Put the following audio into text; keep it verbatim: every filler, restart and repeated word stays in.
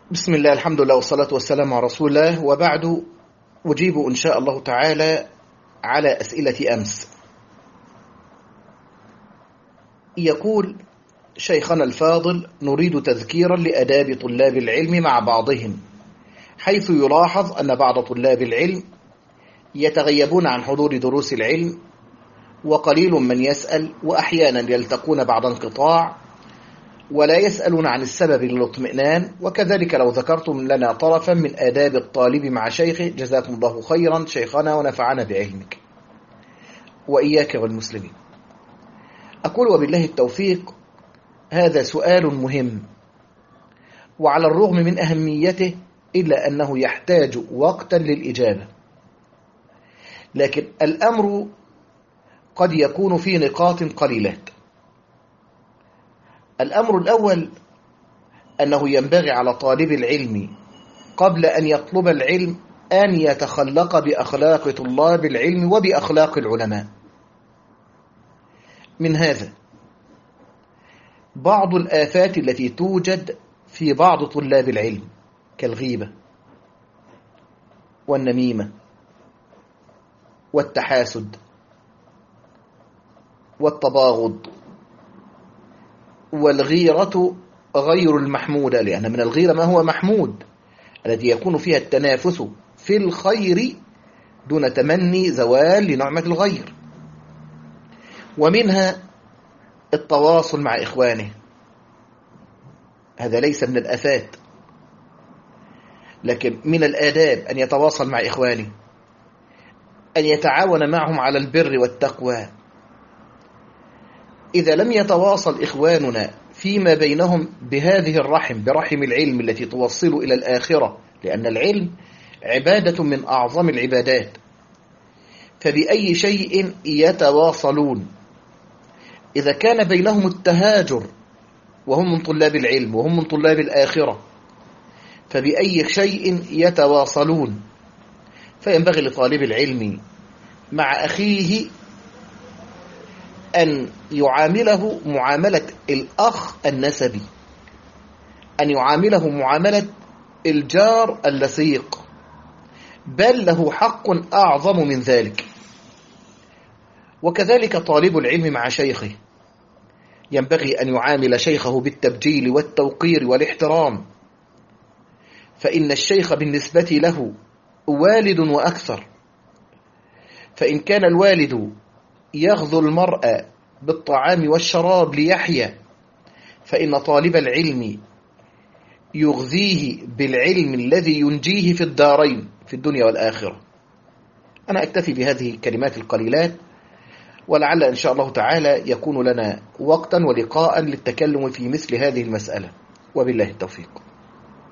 بسم الله، الحمد لله، والصلاة والسلام على رسول الله، وبعد. أجيب إن شاء الله تعالى على أسئلة أمس. يقول شيخنا الفاضل: نريد تذكيرا لأداب طلاب العلم مع بعضهم، حيث يلاحظ أن بعض طلاب العلم يتغيبون عن حضور دروس العلم، وقليل من يسأل، وأحيانا يلتقون بعد انقطاع ولا يسألون عن السبب للاطمئنان. وكذلك لو ذكرتم لنا طرفا من آداب الطالب مع شيخه، جزاكم الله خيرا شيخنا ونفعنا بعلمك وإياك والمسلمين. أقول وبالله التوفيق. هذا سؤال مهم، وعلى الرغم من أهميته إلا أنه يحتاج وقتا للإجابة، لكن الأمر قد يكون في نقاط قليلات. الأمر الأول أنه ينبغي على طالب العلم قبل أن يطلب العلم أن يتخلق بأخلاق طلاب العلم وبأخلاق العلماء. من هذا بعض الآفات التي توجد في بعض طلاب العلم، كالغيبة والنميمة والتحاسد والتباغض والغيرة غير المحمودة، لأن من الغيرة ما هو محمود، التي يكون فيها التنافس في الخير دون تمني زوال لنعمة الغير. ومنها التواصل مع إخوانه، هذا ليس من الآفات، لكن من الآداب أن يتواصل مع إخوانه، أن يتعاون معهم على البر والتقوى. إذا لم يتواصل إخواننا فيما بينهم بهذه الرحم، برحم العلم التي توصل إلى الآخرة، لأن العلم عبادة من أعظم العبادات، فبأي شيء يتواصلون؟ إذا كان بينهم التهاجر وهم من طلاب العلم وهم من طلاب الآخرة، فبأي شيء يتواصلون؟ فينبغي لطالب العلم مع أخيه أن يعامله معاملة الأخ النسبي، أن يعامله معاملة الجار اللصيق، بل له حق أعظم من ذلك. وكذلك طالب العلم مع شيخه ينبغي أن يعامل شيخه بالتبجيل والتوقير والاحترام، فإن الشيخ بالنسبة له والد وأكثر. فإن كان الوالد يغذو المرء بالطعام والشراب ليحيا، فإن طالب العلم يغذيه بالعلم الذي ينجيه في الدارين، في الدنيا والآخرة. أنا أكتفي بهذه الكلمات القليلات، ولعل إن شاء الله تعالى يكون لنا وقتا ولقاء للتكلم في مثل هذه المسألة، وبالله التوفيق.